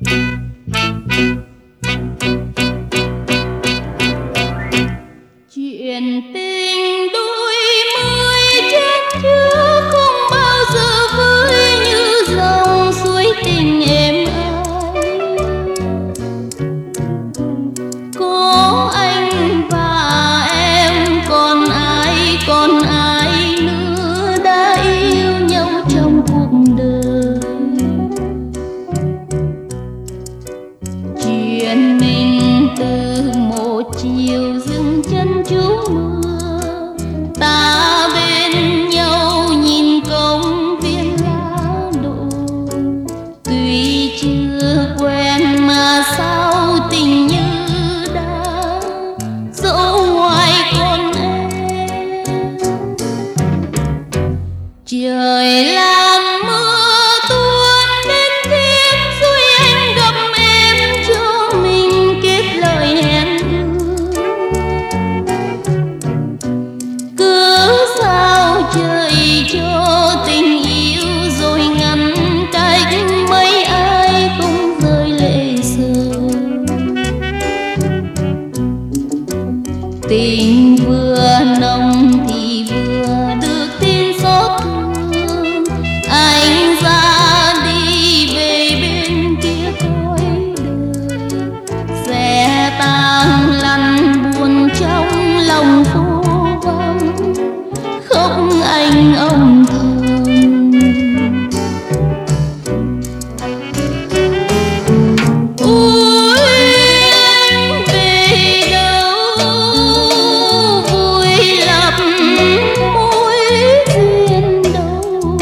Chuyện tình đôi mươi chắc chưa không bao giờ vơi như dòng suối tình êm ái. Có anh và em, còn ai nữa đã yêu nhau trong cuộc đời. Chuyện mình từ một chiều dừng chân trú mưa, ta bên nhau nhìn công viên lá đổ. Tuy chưa quen mà sao tình như đã dẫu ngoài con em. Trời làm mưa tuôn đến tiếp rồi anh gặp em cho mình kết lời hẹn ước. Cứ sao trời cho tình yêu rồi ngăn cách mấy ai không rơi lệ rơi. Tình vừa nồng thì vừa được tin xót thương, anh ra đi về bên kia cõi đời. Xe tang lăn buồn trong lòng phố vắng, khóc anh âm thầm. Ôi anh về đâu, vui lắm mối duyên đâu.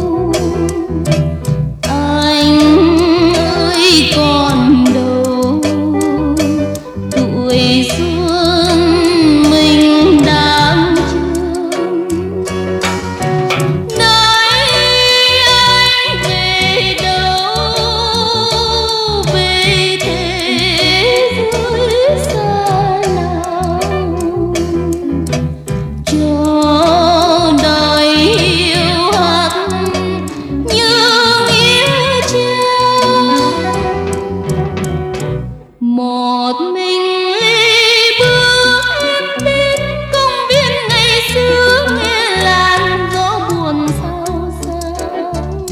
Anh ơi còn đâu, tuổi xuân mình đang trường. Nay anh về đâu, về thế giới xa nào, cho đời hiu hắt như nghĩa trang. Một mình ly bước đến công viên ngày xưa, nghe làn gió buồn sao xuyến.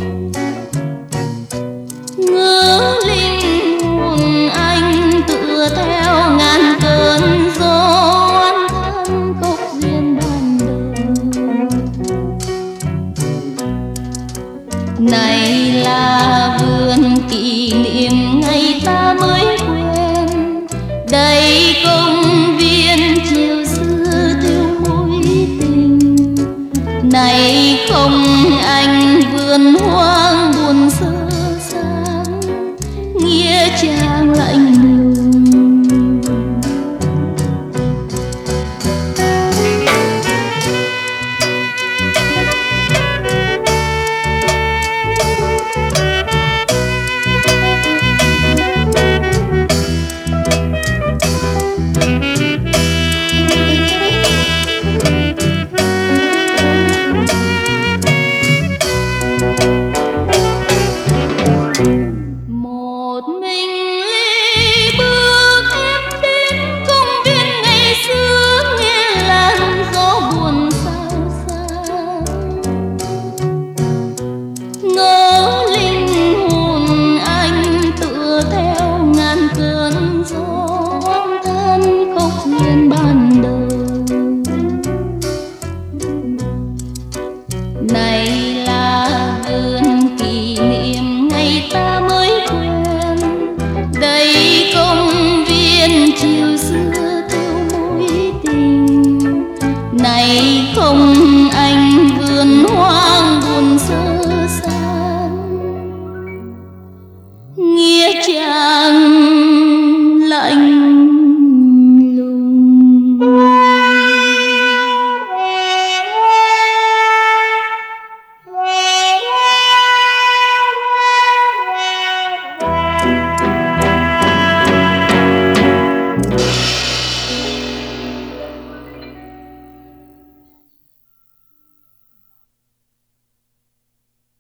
Ngỡ linh hồn anh tựa theo ngàn cơn gió oán than khóc duyên ban đầu. Này là vườn kỷ niệm ngày ta mới quen, đây công viên chiều xưa theo mối tình. Này không anh vườn hoang buồn sơ sáng, nghĩa trang lạnh lùng. Một mình